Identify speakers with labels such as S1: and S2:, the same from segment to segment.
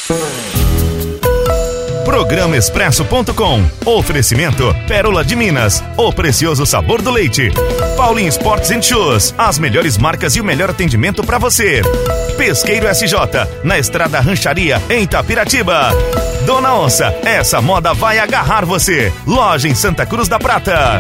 S1: Programa Expresso.com. Oferecimento Pérola de Minas, o precioso sabor do leite. Paulinho Sports and Shoes, as melhores marcas e o melhor atendimento para você. Pesqueiro SJ, na Estrada Rancharia, em Itapiratiba. Dona Onça, essa moda vai agarrar você. Loja em Santa Cruz da Prata.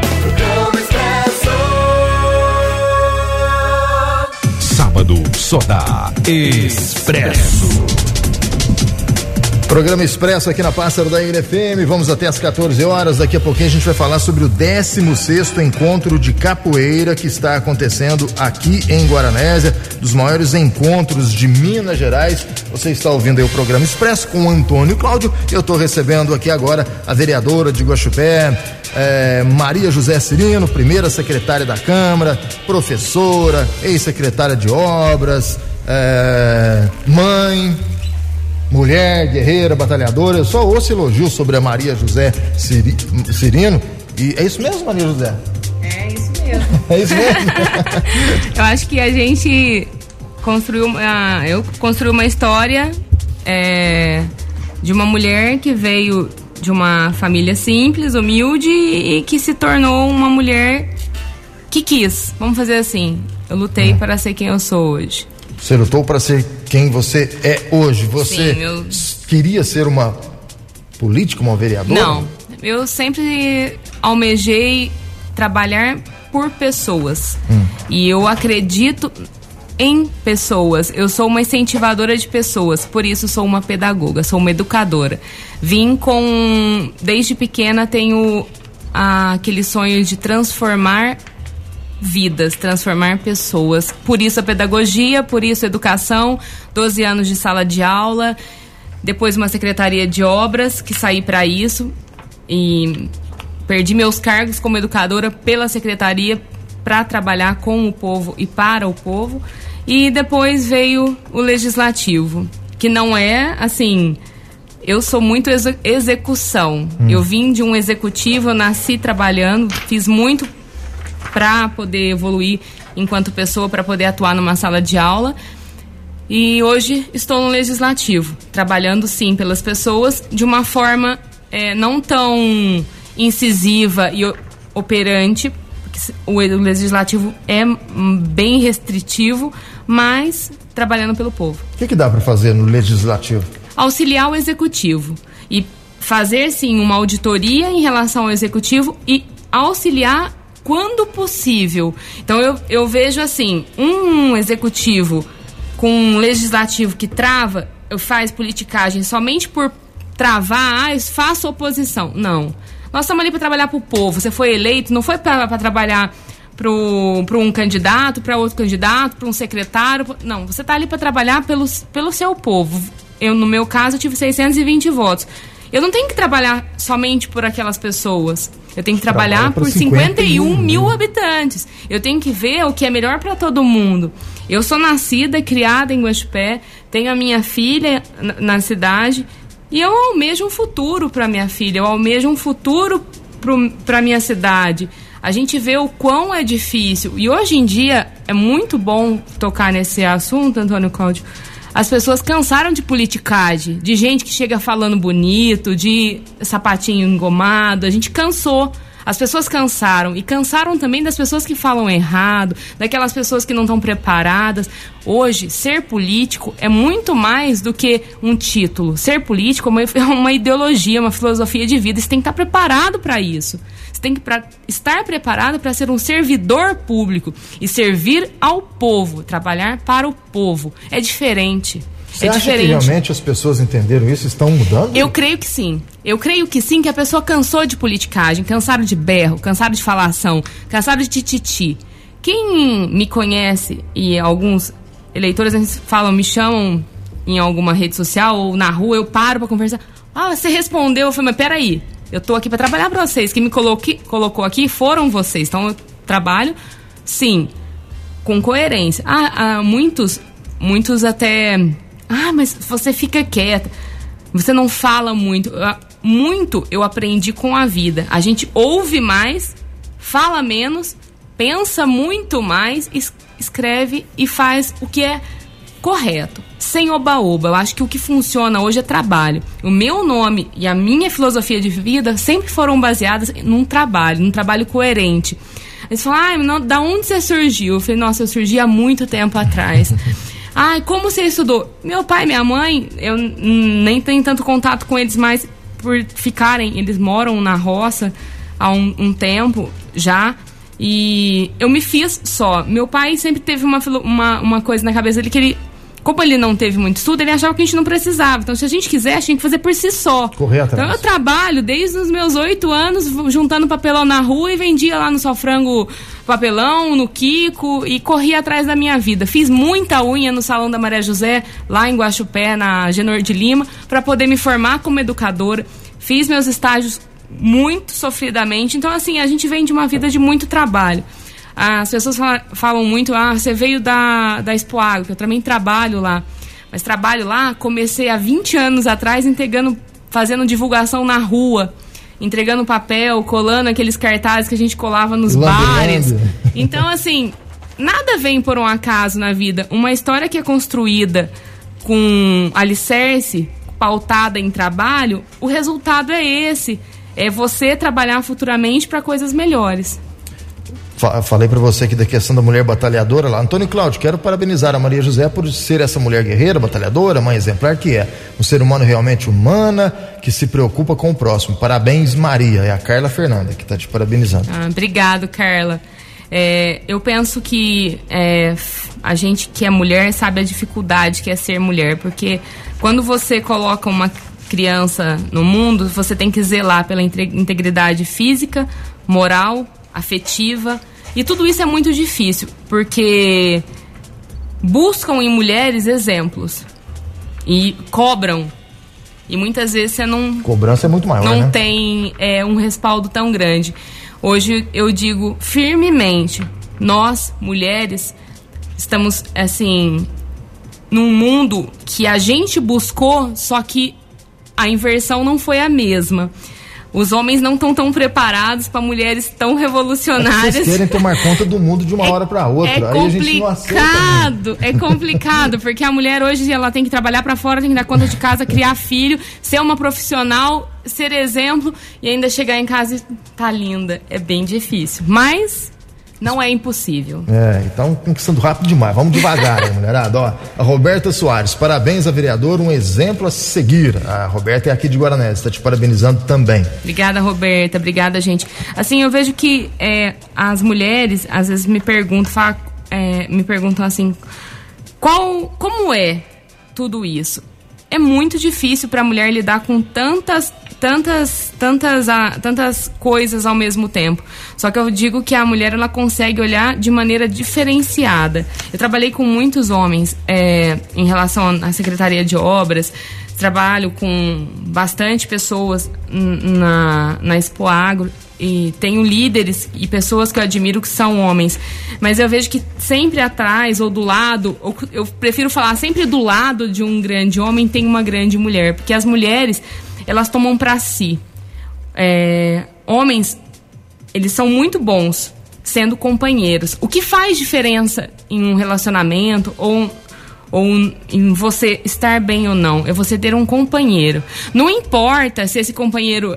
S2: Sábado só dá Expresso.
S3: Programa Expresso aqui na Pássaro da Ilha FM, vamos até às 14 horas, daqui a pouquinho a gente vai falar sobre o 16º encontro de capoeira que está acontecendo aqui em Guaranésia, dos maiores encontros de Minas Gerais. Você está ouvindo aí o Programa Expresso com o Antônio Cláudio, eu estou recebendo aqui agora a vereadora de Guaxupé, Maria José Cirino, primeira secretária da Câmara, professora, ex-secretária de Obras, mãe, mulher, guerreira, batalhadora. Eu só ouço elogio sobre a Maria José Cirino. E é isso mesmo, Maria José?
S4: É isso mesmo.
S3: É isso mesmo?
S4: Eu acho que a gente eu construí uma história de uma mulher que veio de uma família simples, humilde e que se tornou uma mulher que quis. Vamos fazer assim. Eu lutei para ser quem eu sou hoje.
S3: Você lutou para ser quem você é hoje. Você queria ser uma política, uma vereadora?
S4: Não, eu sempre almejei trabalhar por pessoas. E eu acredito em pessoas. Eu sou uma incentivadora de pessoas, por isso sou uma pedagoga, sou uma educadora. Desde pequena tenho aquele sonho de transformar vidas, transformar pessoas. Por isso a pedagogia, por isso a educação, 12 anos de sala de aula, depois uma secretaria de obras, que saí para isso e perdi meus cargos como educadora pela secretaria para trabalhar com o povo e para o povo. E depois veio o legislativo, que não é assim, eu sou muito execução. Eu vim de um executivo, eu nasci trabalhando, fiz muito para poder evoluir enquanto pessoa, para poder atuar numa sala de aula. E hoje estou no legislativo, trabalhando sim pelas pessoas de uma forma não tão incisiva e operante, porque o legislativo é bem restritivo, mas trabalhando pelo povo.
S3: O que dá para fazer no legislativo?
S4: Auxiliar o executivo e fazer sim uma auditoria em relação ao executivo e auxiliar quando possível. Então eu vejo assim, um executivo com um legislativo que trava, faz politicagem somente por travar, faço oposição. Não. Nós estamos ali para trabalhar para o povo. Você foi eleito, não foi para trabalhar para um candidato, para outro candidato, para um secretário. Não, você está ali para trabalhar pelo seu povo. No meu caso, eu tive 620 votos. Eu não tenho que trabalhar somente por aquelas pessoas. Eu tenho que trabalhar por 51 mil habitantes. Eu tenho que ver o que é melhor para todo mundo. Eu sou nascida, criada em Guaxupé, tenho a minha filha na cidade e eu almejo um futuro para minha filha, eu almejo um futuro para minha cidade. A gente vê o quão é difícil. E hoje em dia é muito bom tocar nesse assunto, Antônio Cláudio. As pessoas cansaram de politicagem, de gente que chega falando bonito, de sapatinho engomado. A gente cansou. As pessoas cansaram. E cansaram também das pessoas que falam errado, daquelas pessoas que não estão preparadas. Hoje, ser político é muito mais do que um título. Ser político é uma ideologia, uma filosofia de vida. Você tem que estar preparado para isso. Você tem que estar preparado para ser um servidor público e servir ao povo, trabalhar para o povo. É diferente.
S3: Você acha que realmente as pessoas entenderam isso, estão mudando?
S4: Eu creio que sim. Eu creio que sim, que a pessoa cansou de politicagem, cansaram de berro, cansaram de falação, cansaram de tititi. Quem me conhece e alguns eleitores me chamam em alguma rede social ou na rua, eu paro para conversar. Você respondeu, eu falei, mas peraí, eu tô aqui para trabalhar para vocês. Quem me colocou aqui foram vocês. Então eu trabalho, sim, com coerência. Muitos até... mas você fica quieta, você não fala muito. Muito eu aprendi com a vida. A gente ouve mais, fala menos, pensa muito mais, escreve e faz o que é correto. sem oba-oba. Eu acho que o que funciona hoje é trabalho. O meu nome e a minha filosofia de vida sempre foram baseadas num trabalho coerente. Eles falam, da onde você surgiu? Eu falei, nossa, eu surgi há muito tempo atrás. Como você estudou? Meu pai e minha mãe, eu nem tenho tanto contato com eles mais por ficarem, eles moram na roça há um tempo já, e eu me fiz só. Meu pai sempre teve uma coisa na cabeça dele, que ele, como ele não teve muito estudo, ele achava que a gente não precisava. Então, se a gente quiser, a gente tem que fazer por si só.
S3: Correr atrás.
S4: Então, eu trabalho desde os meus 8 anos, juntando papelão na rua e vendia lá no Só Frango papelão, no Kiko, e corria atrás da minha vida. Fiz muita unha no Salão da Maria José, lá em Guaxupé, na Genor de Lima, para poder me formar como educadora. Fiz meus estágios muito sofridamente. Então, assim, a gente vem de uma vida de muito trabalho. As pessoas falam muito, você veio da Expoagro, que eu também trabalho lá. Mas trabalho lá, comecei há 20 anos atrás, fazendo divulgação na rua, entregando papel, colando aqueles cartazes que a gente colava nos bares. Então, assim, nada vem por um acaso na vida. Uma história que é construída com alicerce, pautada em trabalho, o resultado é esse. É você trabalhar futuramente para coisas melhores.
S3: Falei para você aqui da questão da mulher batalhadora lá. Antônio Cláudio, quero parabenizar a Maria José por ser essa mulher guerreira, batalhadora, mãe exemplar que é. Um ser humano realmente humana, que se preocupa com o próximo. Parabéns, Maria. É a Carla Fernanda que está te parabenizando.
S4: Obrigado, Carla. Eu penso que a gente que é mulher sabe a dificuldade que é ser mulher, porque quando você coloca uma criança no mundo, você tem que zelar pela integridade física, moral, afetiva, e tudo isso é muito difícil, porque buscam em mulheres exemplos e cobram, e muitas vezes você não...
S3: Cobrança é muito maior,
S4: não
S3: né?
S4: tem um respaldo tão grande. Hoje eu digo firmemente, nós, mulheres, estamos, assim, num mundo que a gente buscou, só que a inversão não foi a mesma. Os homens não estão tão preparados para mulheres tão revolucionárias.
S3: Vocês querem tomar conta do mundo de uma hora para outra.
S4: É
S3: aí a gente não aceita.
S4: É complicado, porque a mulher hoje ela tem que trabalhar para fora, tem que dar conta de casa, criar filho, ser uma profissional, ser exemplo e ainda chegar em casa e tá linda. É bem difícil, mas não é impossível.
S3: Então conquistando rápido demais. Vamos devagar, hein, mulherada. Ó, a Roberta Soares, parabéns a vereadora, um exemplo a seguir. A Roberta é aqui de Guaranésia, está te parabenizando também.
S4: Obrigada, Roberta. Obrigada, gente. Assim, eu vejo que as mulheres, às vezes, me perguntam assim, como é tudo isso? É muito difícil para a mulher lidar com tantas coisas ao mesmo tempo. Só que eu digo que a mulher ela consegue olhar de maneira diferenciada. Eu trabalhei com muitos homens em relação à Secretaria de Obras, trabalho com bastante pessoas na Expoagro e tenho líderes e pessoas que eu admiro que são homens, mas eu vejo que sempre atrás ou do lado, eu prefiro falar sempre do lado de um grande homem tem uma grande mulher, porque as mulheres elas tomam para si. Homens, eles são muito bons sendo companheiros. O que faz diferença em um relacionamento ou em você estar bem ou não é você ter um companheiro. Não importa se esse companheiro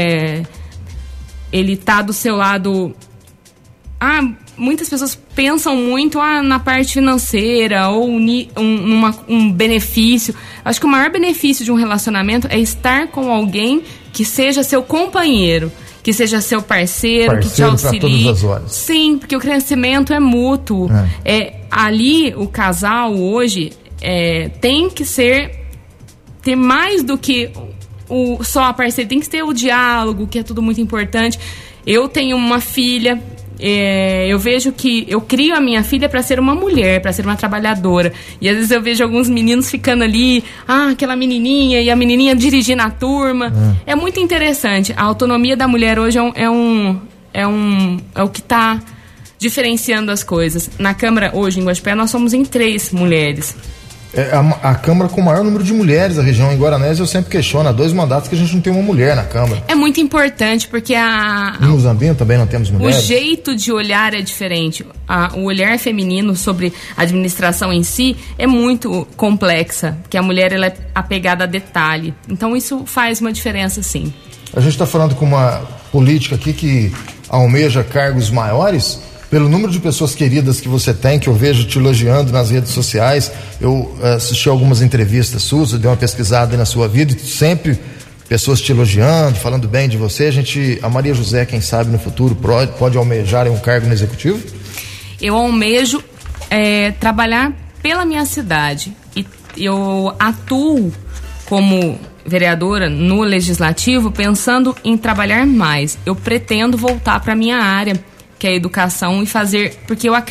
S4: ele tá do seu lado. Muitas pessoas pensam muito na parte financeira ou um benefício. Acho que o maior benefício de um relacionamento é estar com alguém que seja seu companheiro, que seja seu parceiro que te auxilie.
S3: Pra todas as horas.
S4: Sim, porque o crescimento é mútuo. Ali, o casal hoje tem que ter mais do que só a parceria, tem que ter o diálogo, que é tudo muito importante. Eu tenho uma filha, eu vejo que eu crio a minha filha para ser uma mulher, para ser uma trabalhadora. E às vezes eu vejo alguns meninos ficando ali, aquela menininha, e a menininha dirigindo a turma. É muito interessante. A autonomia da mulher hoje é o que está diferenciando as coisas. Na Câmara, hoje, em Guaxupé, nós somos em 3 mulheres.
S3: É a Câmara com o maior número de mulheres da região. Em Guaranésia eu sempre questiono, há 2 mandatos que a gente não tem uma mulher na Câmara.
S4: É muito importante porque
S3: Em Muzambinho também não temos mulheres.
S4: O jeito de olhar é diferente. O olhar feminino sobre a administração em si é muito complexa, porque a mulher ela é apegada a detalhe. Então isso faz uma diferença, sim.
S3: A gente está falando com uma política aqui que almeja cargos maiores. Pelo número de pessoas queridas que você tem, que eu vejo te elogiando nas redes sociais, eu assisti algumas entrevistas suas, eu dei uma pesquisada aí na sua vida, e sempre pessoas te elogiando, falando bem de você. A Maria José, quem sabe no futuro, pode almejar um cargo no Executivo?
S4: Eu almejo trabalhar pela minha cidade. E eu atuo como vereadora no Legislativo pensando em trabalhar mais. Eu pretendo voltar para a minha área, que é a educação, e fazer, porque eu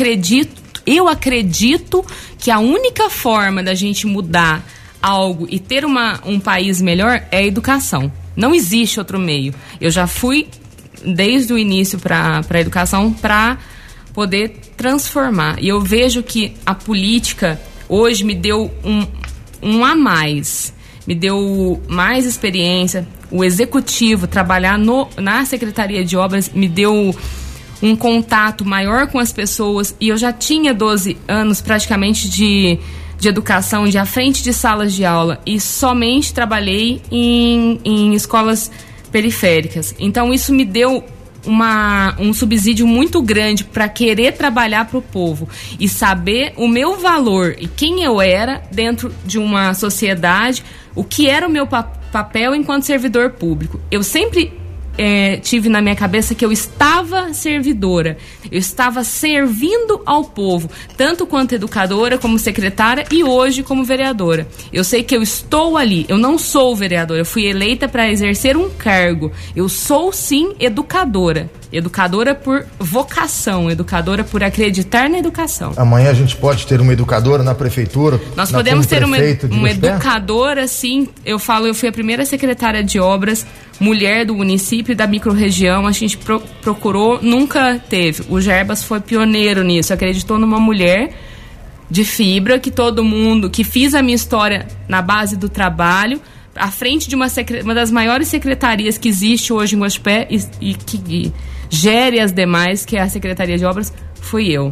S4: acredito que a única forma da gente mudar algo e ter um país melhor é a educação. Não existe outro meio. Eu já fui desde o início para a educação para poder transformar. E eu vejo que a política hoje me deu um a mais. Me deu mais experiência. O executivo, trabalhar na Secretaria de Obras, me deu um contato maior com as pessoas, e eu já tinha 12 anos praticamente de educação, à frente de salas de aula, e somente trabalhei em escolas periféricas. Então isso me deu um subsídio muito grande para querer trabalhar para o povo e saber o meu valor e quem eu era dentro de uma sociedade, o que era o meu papel enquanto servidor público. Eu sempre tive na minha cabeça que eu estava servidora, eu estava servindo ao povo, tanto quanto educadora, como secretária e hoje como vereadora. Eu sei que eu estou ali, eu não sou vereadora, eu fui eleita para exercer um cargo. Eu sou sim educadora por vocação, educadora por acreditar na educação.
S3: Amanhã a gente pode ter uma educadora na prefeitura?
S4: Nós podemos ter uma educadora, sim. Eu fui a primeira secretária de obras mulher do município e da microrregião. A gente procurou, nunca teve. O Gerbas foi pioneiro nisso, acreditou numa mulher de fibra, que fiz a minha história na base do trabalho, à frente de uma das maiores secretarias que existe hoje em Guaxupé e que gere as demais, que é a Secretaria de Obras, fui eu.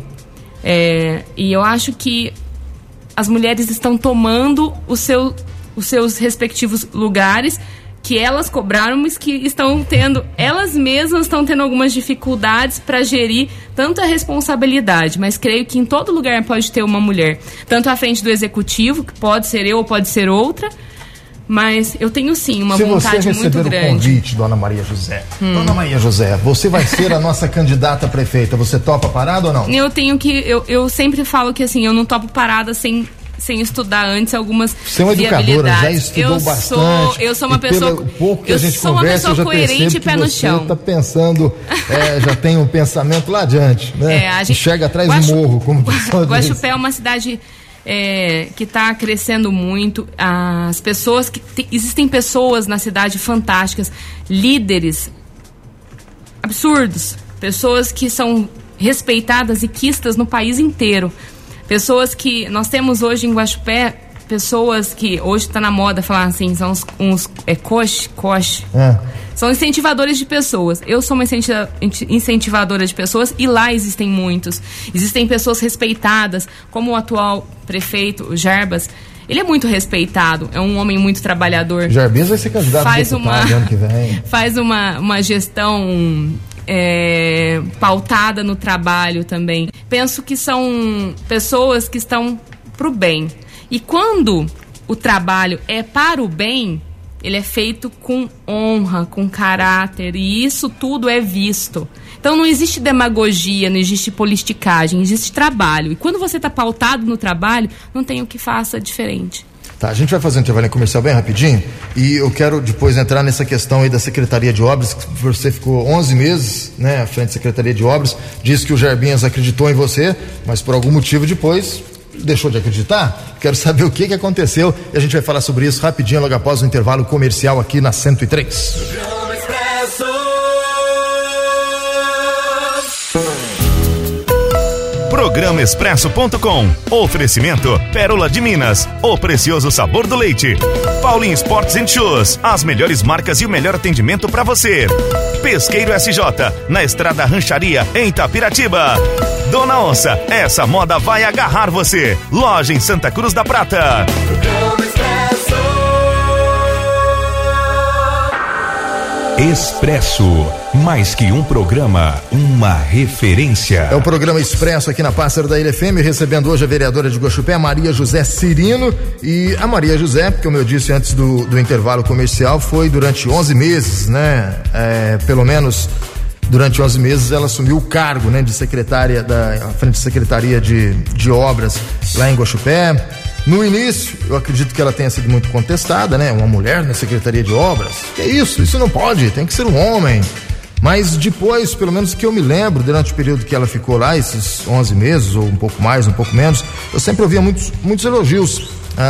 S4: E eu acho que as mulheres estão tomando os seus respectivos lugares, que elas cobraram, mas que elas mesmas estão tendo algumas dificuldades para gerir tanta responsabilidade, mas creio que em todo lugar pode ter uma mulher, tanto à frente do executivo, que pode ser eu ou pode ser outra, mas eu tenho sim uma vontade muito grande. Se você receber o convite, Dona Maria José, Dona Maria José, você vai ser a nossa candidata a prefeita, você topa parada ou não? Eu sempre falo que assim, eu não topo parada sem estudar antes algumas viabilidades.
S3: Você é uma educadora, já estudou bastante.
S4: Eu sou uma pessoa,
S3: pelo pouco que a gente conversa, eu já
S4: coerente e pé no chão.
S3: Você está pensando, já tem um pensamento lá adiante, né?
S4: A gente
S3: chega atrás do morro, como o pessoal diz.
S4: Guaxupé é uma cidade que está crescendo muito. As pessoas existem pessoas na cidade fantásticas, líderes absurdos, pessoas que são respeitadas e quistas no país inteiro. Pessoas que nós temos hoje em Guaxupé, pessoas que hoje está na moda falar assim, são uns coche. São incentivadores de pessoas. Eu sou uma incentivadora de pessoas e lá existem muitos. Existem pessoas respeitadas, como o atual prefeito, o Gerbas. Ele é muito respeitado, é um homem muito trabalhador.
S3: Gerbas vai ser candidato a deputado ano que vem.
S4: Faz uma gestão pautada no trabalho também. Penso que são pessoas que estão pro bem. E quando o trabalho é para o bem, ele é feito com honra, com caráter, e isso tudo é visto. Então não existe demagogia, não existe politicagem, existe trabalho. E quando você está pautado no trabalho, não tem o que faça diferente.
S3: Tá, a gente vai fazer um intervalo comercial bem rapidinho e eu quero depois entrar nessa questão aí da Secretaria de Obras, que você ficou 11 meses, né, à frente da Secretaria de Obras, disse que o Gerbinhas acreditou em você, mas por algum motivo depois deixou de acreditar. Quero saber o que aconteceu e a gente vai falar sobre isso rapidinho logo após o intervalo comercial aqui na 103.
S1: Programa Expresso.com. Oferecimento Pérola de Minas, o precioso sabor do leite. Paulin Sports and Shoes, as melhores marcas e o melhor atendimento para você. Pesqueiro SJ, na Estrada Rancharia, em Itapiratiba. Dona Onça, essa moda vai agarrar você. Loja em Santa Cruz da Prata.
S2: Expresso, mais que um programa, uma referência.
S3: É o programa Expresso aqui na Pássaro da Ilha FM, recebendo hoje a vereadora de Guaxupé, Maria José Cirino. E a Maria José, como eu disse antes do intervalo comercial, foi durante 11 meses, né? Pelo menos durante 11 meses ela assumiu o cargo, né, de secretária à frente da Secretaria de Obras lá em Guaxupé. No início, eu acredito que ela tenha sido muito contestada, né? Uma mulher na Secretaria de Obras, que é isso? Isso não pode, tem que ser um homem. Mas depois, pelo menos que eu me lembro, durante o período que ela ficou lá, esses 11 meses, ou um pouco mais, um pouco menos, eu sempre ouvia muitos elogios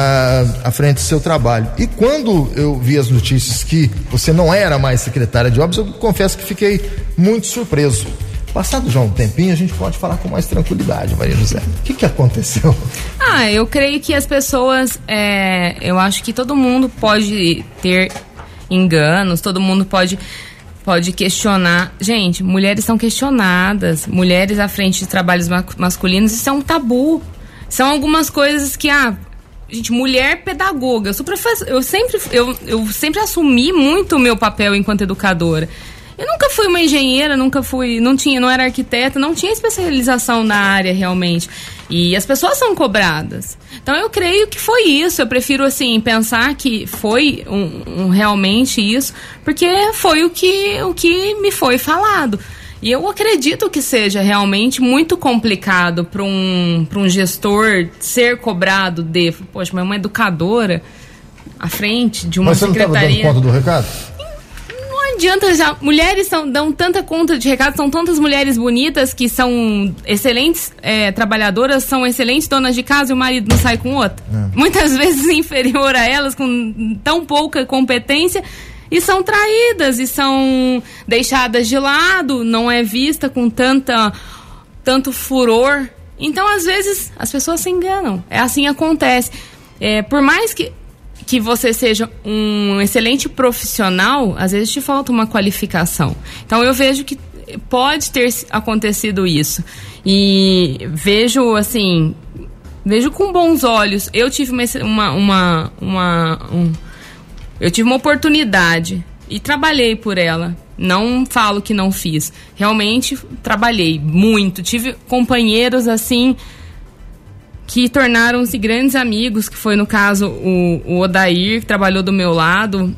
S3: à frente do seu trabalho. E quando eu vi as notícias que você não era mais secretária de Obras, eu confesso que fiquei muito surpreso. Passado já um tempinho, a gente pode falar com mais tranquilidade, Maria José. O que aconteceu?
S4: Eu creio que as pessoas, eu acho que todo mundo pode ter enganos, todo mundo pode questionar. Gente, mulheres são questionadas, mulheres à frente de trabalhos masculinos, isso é um tabu. São algumas coisas que, gente, mulher pedagoga. Eu sempre assumi muito o meu papel enquanto educadora. Eu nunca fui uma engenheira, não era arquiteta, não tinha especialização na área realmente. E as pessoas são cobradas. Então eu creio que foi isso. Eu prefiro, assim, pensar que foi realmente isso, porque foi o que me foi falado. E eu acredito que seja realmente muito complicado para um gestor ser cobrado poxa, mas uma educadora à frente de uma secretaria.
S3: Mas você não estava dando conta do recado?
S4: Não adianta, mulheres dão tanta conta de recado, são tantas mulheres bonitas que são excelentes trabalhadoras, são excelentes donas de casa e o marido não sai com outra. Muitas vezes inferior a elas, com tão pouca competência, e são traídas e são deixadas de lado, não é vista com tanto furor. Então, às vezes, as pessoas se enganam. Assim acontece. Por mais que você seja um excelente profissional, às vezes te falta uma qualificação. Então eu vejo que pode ter acontecido isso. E vejo com bons olhos. Eu tive eu tive uma oportunidade e trabalhei por ela. Não falo que não fiz. Realmente trabalhei muito. Tive companheiros assim que tornaram-se grandes amigos, que foi no caso o Odair, que trabalhou do meu lado,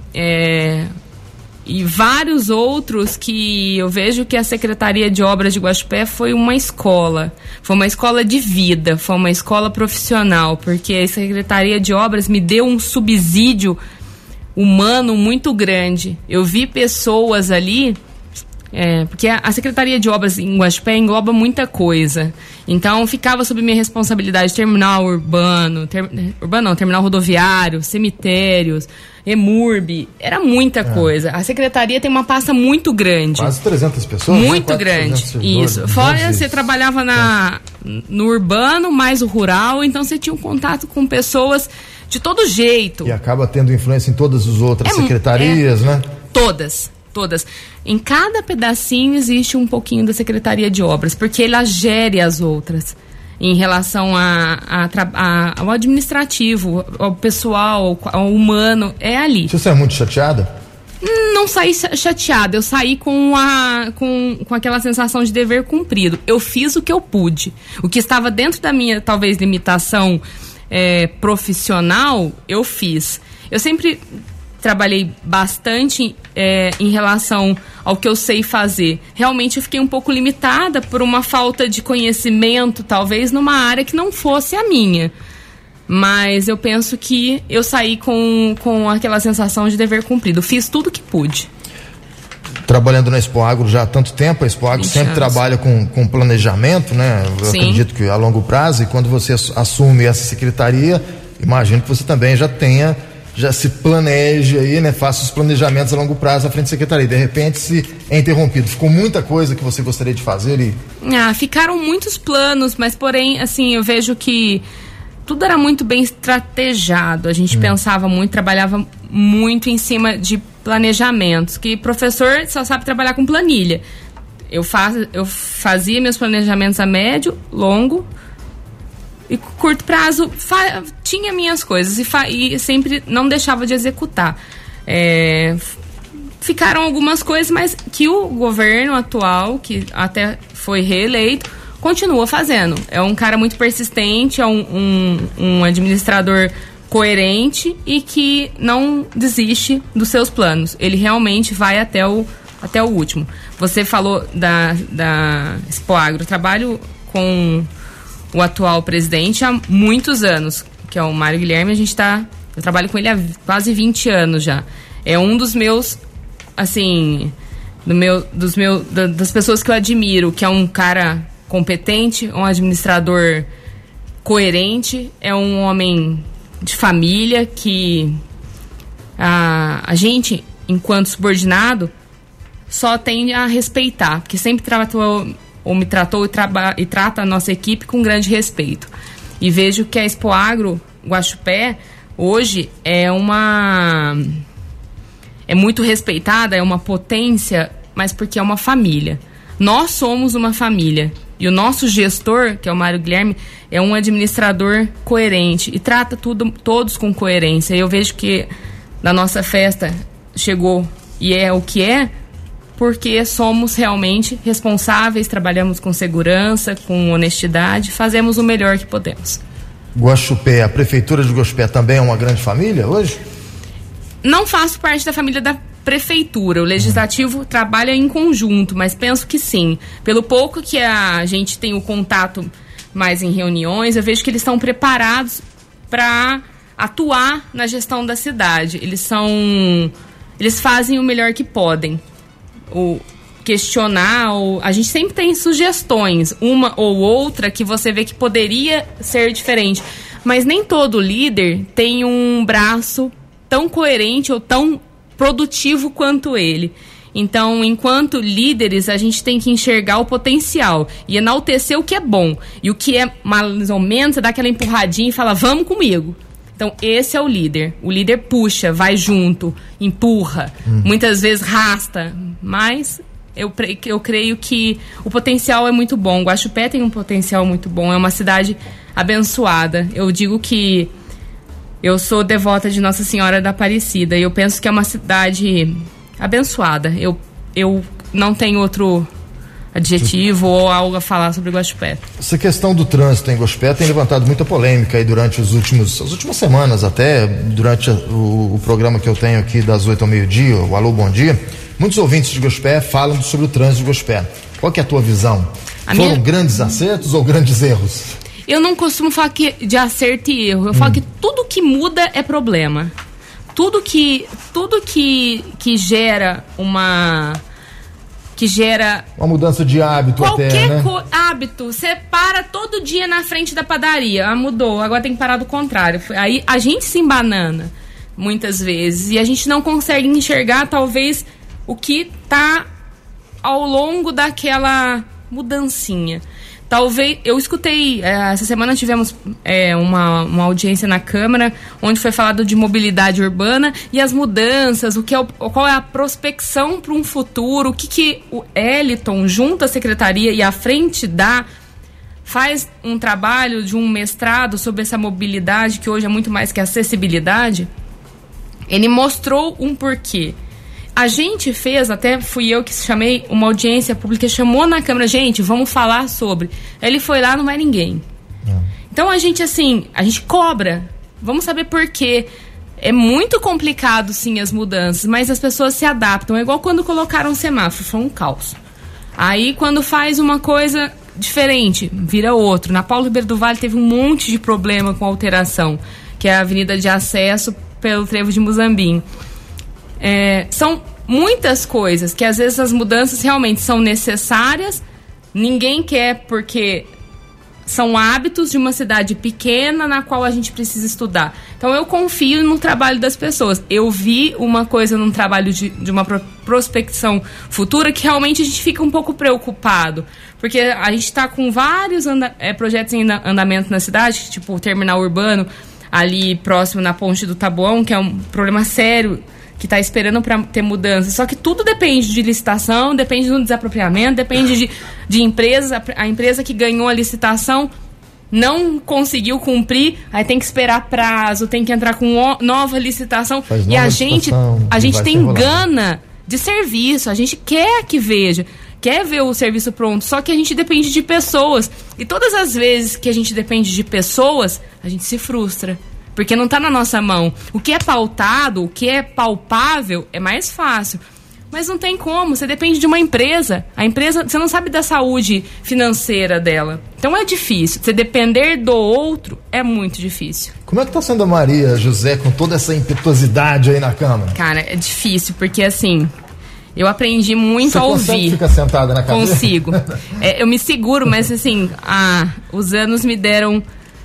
S4: e vários outros que eu vejo que a Secretaria de Obras de Guaxupé foi uma escola de vida, foi uma escola profissional, porque a Secretaria de Obras me deu um subsídio humano muito grande. Eu vi pessoas ali, porque a Secretaria de Obras em Guaxupé engloba muita coisa. Então ficava sob minha responsabilidade terminal urbano, terminal rodoviário, cemitérios, EMURB, era muita coisa. A secretaria tem uma pasta muito grande.
S3: Quase 300 pessoas?
S4: Muito grande, isso. Fora você trabalhava no urbano, mais o rural, então você tinha um contato com pessoas de todo jeito.
S3: E acaba tendo influência em todas as outras secretarias, né?
S4: Todas. Em cada pedacinho existe um pouquinho da Secretaria de Obras, porque ela gere as outras em relação ao administrativo, ao pessoal, ao humano, é ali.
S3: Você é muito chateada?
S4: Não saí chateada, eu saí com aquela sensação de dever cumprido. Eu fiz o que eu pude. O que estava dentro da minha, talvez, limitação profissional, eu fiz. Eu sempre trabalhei bastante em relação ao que eu sei fazer. Realmente eu fiquei um pouco limitada por uma falta de conhecimento, talvez numa área que não fosse a minha. Mas eu penso que eu saí com aquela sensação de dever cumprido. Fiz tudo o que pude.
S3: Trabalhando na Expoagro já há tanto tempo, a Expoagro sempre trabalha com planejamento, né? Eu acredito que a longo prazo, e quando você assume essa secretaria, imagino que você também já já se planeje aí, né? Faça os planejamentos a longo prazo à frente da secretaria. De repente, se é interrompido, ficou muita coisa que você gostaria de fazer e...
S4: Ficaram muitos planos, mas porém, assim, eu vejo que tudo era muito bem estrategado. A gente pensava muito, trabalhava muito em cima de planejamentos, que professor só sabe trabalhar com planilha. Eu fazia meus planejamentos a médio, longo e curto prazo, tinha minhas coisas e sempre não deixava de executar. Ficaram algumas coisas, mas que o governo atual, que até foi reeleito, continua fazendo. É um cara muito persistente, é um administrador coerente e que não desiste dos seus planos. Ele realmente vai até o último. Você falou da Expoagro. Eu trabalho com o atual presidente há muitos anos, que é o Mário Guilherme. Eu trabalho com ele há quase 20 anos já. É um dos meus, assim, das pessoas que eu admiro, que é um cara competente, um administrador coerente, é um homem de família que a gente, enquanto subordinado, só tende a respeitar, porque sempre me tratou e trata a nossa equipe com grande respeito. E vejo que a Expoagro Guaxupé hoje é muito respeitada, é uma potência, mas porque é uma família. Nós somos uma família. E o nosso gestor, que é o Mário Guilherme, é um administrador coerente e trata todos com coerência. E eu vejo que na nossa festa chegou e é o que é, porque somos realmente responsáveis, trabalhamos com segurança, com honestidade, fazemos o melhor que podemos.
S3: Guaxupé, a prefeitura de Guaxupé também é uma grande família hoje?
S4: Não faço parte da família da prefeitura, o legislativo trabalha em conjunto, mas penso que sim. Pelo pouco que a gente tem o contato mais em reuniões, eu vejo que eles estão preparados para atuar na gestão da cidade. Eles fazem o melhor que podem. A gente sempre tem sugestões, uma ou outra que você vê que poderia ser diferente, mas nem todo líder tem um braço tão coerente ou tão produtivo quanto ele. Então, enquanto líderes, a gente tem que enxergar o potencial e enaltecer o que é bom. E o que é mais ou menos, você dá aquela empurradinha e fala, vamos comigo. Então, esse é o líder. O líder puxa, vai junto, empurra, muitas vezes rasta, mas eu creio que o potencial é muito bom. Guaxupé tem um potencial muito bom, é uma cidade abençoada. Eu digo que eu sou devota de Nossa Senhora da Aparecida e eu penso que é uma cidade abençoada. Eu não tenho outro adjetivo ou algo a falar sobre Guaxupé.
S3: Essa questão do trânsito em Guaxupé tem levantado muita polêmica aí durante as últimas semanas, até durante o programa que eu tenho aqui das 8 ao meio-dia, o Alô Bom Dia. Muitos ouvintes de Guaxupé falam sobre o trânsito de Guaxupé. Qual que é a tua visão? Foram grandes acertos ou grandes erros?
S4: Eu não costumo falar de acerto e erro. Eu falo que tudo que muda é problema. Tudo que gera uma
S3: mudança de hábito até, né?
S4: Qualquer hábito. Você para todo dia na frente da padaria. Mudou, agora tem que parar do contrário. Aí a gente se embanana muitas vezes e a gente não consegue enxergar talvez o que tá ao longo daquela mudancinha. Talvez, eu escutei, essa semana tivemos uma audiência na Câmara, onde foi falado de mobilidade urbana e as mudanças, qual é a prospecção para um futuro, o que o Eliton, junto à Secretaria e à frente faz um trabalho de um mestrado sobre essa mobilidade, que hoje é muito mais que acessibilidade. Ele mostrou um porquê. A gente fez, até fui eu que chamei uma audiência pública, chamou na Câmara, gente, vamos falar sobre. Ele foi lá, não vai ninguém. Então a gente cobra, vamos saber por quê. É muito complicado, sim, as mudanças, mas as pessoas se adaptam. É igual quando colocaram semáforo, foi um caos. Aí quando faz uma coisa diferente, vira outro. Na Paulo Ribeiro do Vale teve um monte de problema com alteração, que é a avenida de acesso pelo trevo de Muzambinho. São muitas coisas que às vezes as mudanças realmente são necessárias, ninguém quer porque são hábitos de uma cidade pequena na qual a gente precisa estudar. Então eu confio no trabalho das pessoas. Eu vi uma coisa num trabalho de uma prospecção futura que realmente a gente fica um pouco preocupado, porque a gente está com vários projetos em andamento na cidade, tipo o terminal urbano ali próximo na Ponte do Taboão, que é um problema sério, que está esperando para ter mudança. Só que tudo depende de licitação, depende do desapropriamento, depende de empresas. A empresa que ganhou a licitação não conseguiu cumprir, aí tem que esperar prazo, tem que entrar com nova licitação. E a gente tem gana de serviço, a gente quer que veja, quer ver o serviço pronto, só que a gente depende de pessoas. E todas as vezes que a gente depende de pessoas, a gente se frustra. Porque não está na nossa mão. O que é pautado, o que é palpável, é mais fácil. Mas não tem como, você depende de uma empresa. A empresa, você não sabe da saúde financeira dela. Então é difícil. Você depender do outro é muito difícil.
S3: Como é que está sendo a Maria José com toda essa impetuosidade aí na Câmara?
S4: Cara, é difícil, porque assim, eu aprendi muito
S3: você
S4: a ouvir.
S3: Você consegue ficar sentada na cadeira?
S4: Consigo. Eu me seguro, mas assim, os anos me deram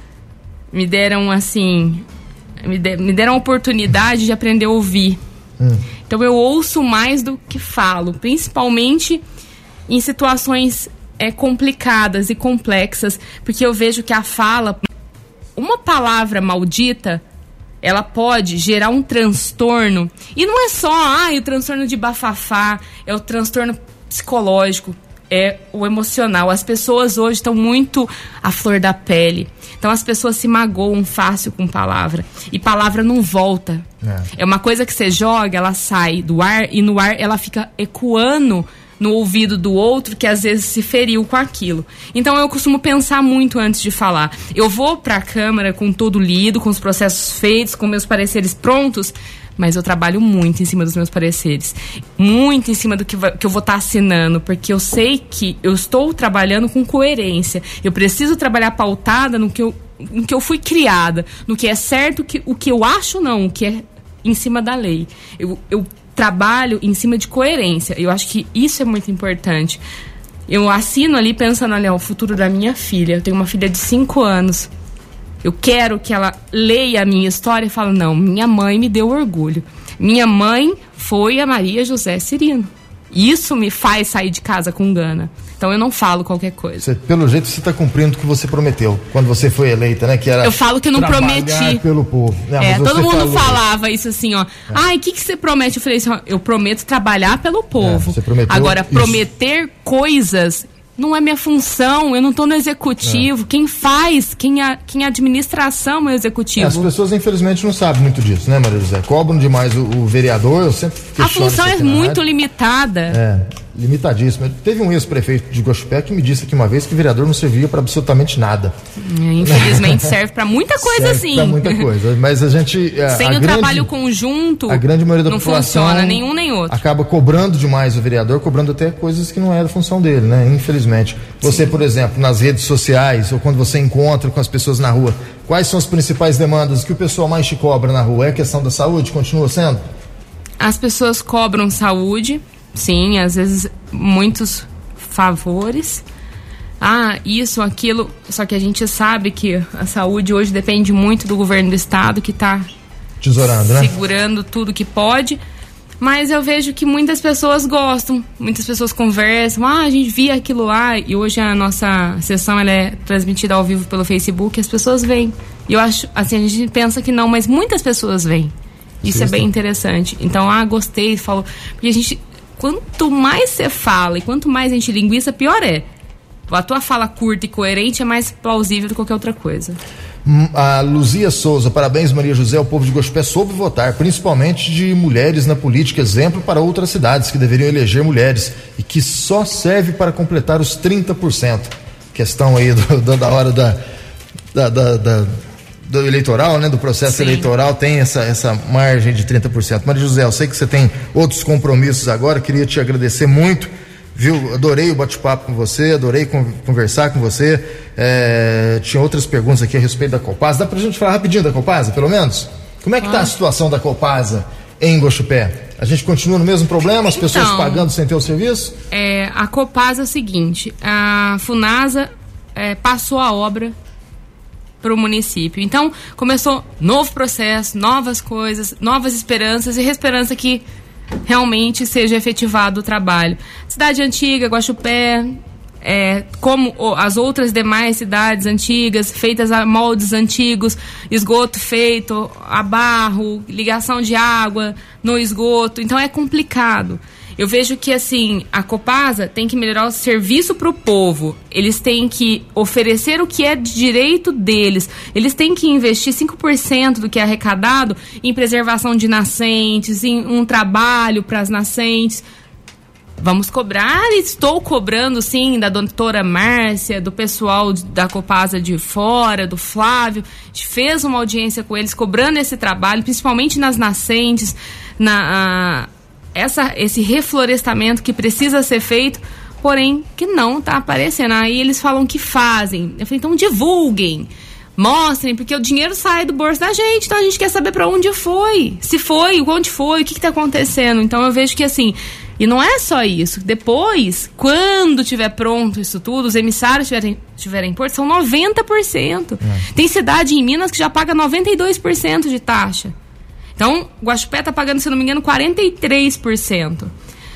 S4: a oportunidade de aprender a ouvir. Então eu ouço mais do que falo, principalmente em situações complicadas e complexas, porque eu vejo que a fala, uma palavra maldita, ela pode gerar um transtorno, e não é só o transtorno de bafafá, é o transtorno psicológico, é o emocional. As pessoas hoje estão muito à flor da pele. Então as pessoas se magoam fácil com palavra. E palavra não volta. É uma coisa que você joga, ela sai do ar, e no ar ela fica ecoando no ouvido do outro, que às vezes se feriu com aquilo. Então eu costumo pensar muito antes de falar. Eu vou para a Câmara com tudo lido, com os processos feitos, com meus pareceres prontos, mas eu trabalho muito em cima dos meus pareceres, muito em cima do que eu vou estar assinando, porque eu sei que eu estou trabalhando com coerência. Eu preciso trabalhar pautada no que eu fui criada, no que é certo, o que eu acho não, o que é em cima da lei. Eu trabalho em cima de coerência. Eu acho que isso é muito importante. Eu assino ali pensando, olha, o futuro da minha filha. Eu tenho uma filha de 5 anos. Eu quero que ela leia a minha história e fale, não, minha mãe me deu orgulho. Minha mãe foi a Maria José Cirino. Isso me faz sair de casa com gana. Então eu não falo qualquer coisa.
S3: Pelo jeito você está cumprindo o que você prometeu quando você foi eleita, né? Que era
S4: eu falo que eu não prometi.
S3: Pelo povo.
S4: Todo mundo falava isso assim, ó. O que você promete? Eu falei assim, ó, eu prometo trabalhar pelo povo.
S3: Você prometeu.
S4: Agora, prometer coisas não é minha função, eu não estou no executivo. Quem faz, quem administra a ação é o executivo.
S3: As pessoas, infelizmente, não sabem muito disso, né, Maria José? Cobram demais o vereador, eu sempre questiono.
S4: A função é muito limitada.
S3: Limitadíssima. Teve um ex-prefeito de Guaxupé que me disse aqui uma vez que vereador não servia para absolutamente nada.
S4: Infelizmente serve para muita coisa, sim.
S3: Para muita coisa, mas a gente...
S4: Sem o trabalho conjunto,
S3: a grande maioria da
S4: não
S3: população
S4: funciona nenhum nem outro.
S3: Acaba cobrando demais o vereador, cobrando até coisas que não é da função dele, né? Infelizmente. Você, por exemplo, nas redes sociais ou quando você encontra com as pessoas na rua, quais são as principais demandas que o pessoal mais te cobra na rua? É a questão da saúde? Continua sendo?
S4: As pessoas cobram saúde. Sim, às vezes muitos favores. Isso, aquilo. Só que a gente sabe que a saúde hoje depende muito do governo do estado, que está
S3: tesourando,
S4: segurando tudo que pode. Mas eu vejo que muitas pessoas gostam, muitas pessoas conversam. A gente via aquilo lá, e hoje a nossa sessão ela é transmitida ao vivo pelo Facebook, as pessoas vêm. E eu acho, assim, a gente pensa que não, mas muitas pessoas vêm. Isso é bem interessante. Então, gostei, falou. Porque a gente... Quanto mais você fala e quanto mais a gente linguiça, pior é. A tua fala curta e coerente é mais plausível do que qualquer outra coisa.
S3: A Luzia Souza, parabéns Maria José, o povo de Guaxupé soube votar, principalmente de mulheres na política, exemplo para outras cidades que deveriam eleger mulheres e que só serve para completar os 30%. Questão aí da hora do eleitoral, né, do processo eleitoral, tem essa margem de 30%. Maria José, eu sei que você tem outros compromissos agora, queria te agradecer muito, viu? Adorei o bate-papo com você, adorei conversar com você. Tinha outras perguntas aqui a respeito da Copasa. Dá pra gente falar rapidinho da Copasa, pelo menos? Como é que tá a situação da Copasa em Guaxupé? A gente continua no mesmo problema, as pessoas pagando sem ter o serviço?
S4: A Copasa é o seguinte, a Funasa passou a obra para o município. Então, começou novo processo, novas coisas, novas esperanças e esperança que realmente seja efetivado o trabalho. Cidade Antiga, Guaxupé, como as outras demais cidades antigas, feitas a moldes antigos, esgoto feito a barro, ligação de água no esgoto, então é complicado. Eu vejo que, assim, a Copasa tem que melhorar o serviço para o povo. Eles têm que oferecer o que é de direito deles. Eles têm que investir 5% do que é arrecadado em preservação de nascentes, em um trabalho para as nascentes. Vamos cobrar, estou cobrando, sim, da doutora Márcia, do pessoal da Copasa de fora, do Flávio. A gente fez uma audiência com eles, cobrando esse trabalho, principalmente nas nascentes, esse reflorestamento que precisa ser feito, porém que não está aparecendo. Aí eles falam que fazem. Eu falei, então divulguem, mostrem, porque o dinheiro sai do bolso da gente, então a gente quer saber para onde foi, se foi, onde foi, o que está acontecendo. Então eu vejo que, assim, e não é só isso. Depois, quando tiver pronto isso tudo, os emissários tiverem porto, são 90%. Tem cidade em Minas que já paga 92% de taxa. Então, Guaxupé está pagando, se não me engano, 43%.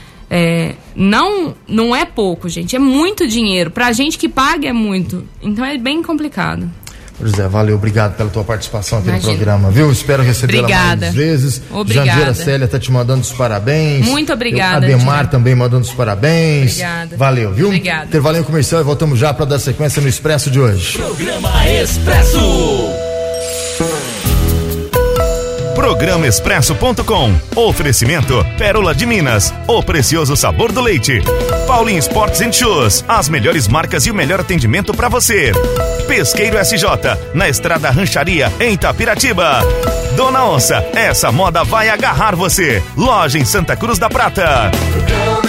S4: Não é pouco, gente. É muito dinheiro. Pra gente que paga é muito. Então é bem complicado.
S3: José, valeu, obrigado pela tua participação aqui no programa, viu? Espero recebê-la mais vezes.
S4: Obrigada.
S3: Jandira Célia tá te mandando os parabéns.
S4: Muito obrigada.
S3: Ademar também mandando os parabéns.
S4: Obrigada.
S3: Valeu, viu?
S4: Obrigada.
S3: Intervalinho comercial e voltamos já para dar sequência no Expresso de hoje.
S2: Programa Expresso.
S1: Programa Expresso.com. Oferecimento Pérola de Minas, o precioso sabor do leite. Paulinho Sports and Shoes, as melhores marcas e o melhor atendimento para você. Pesqueiro SJ, na Estrada Rancharia, em Itapiratiba. Dona Onça, essa moda vai agarrar você. Loja em Santa Cruz da Prata.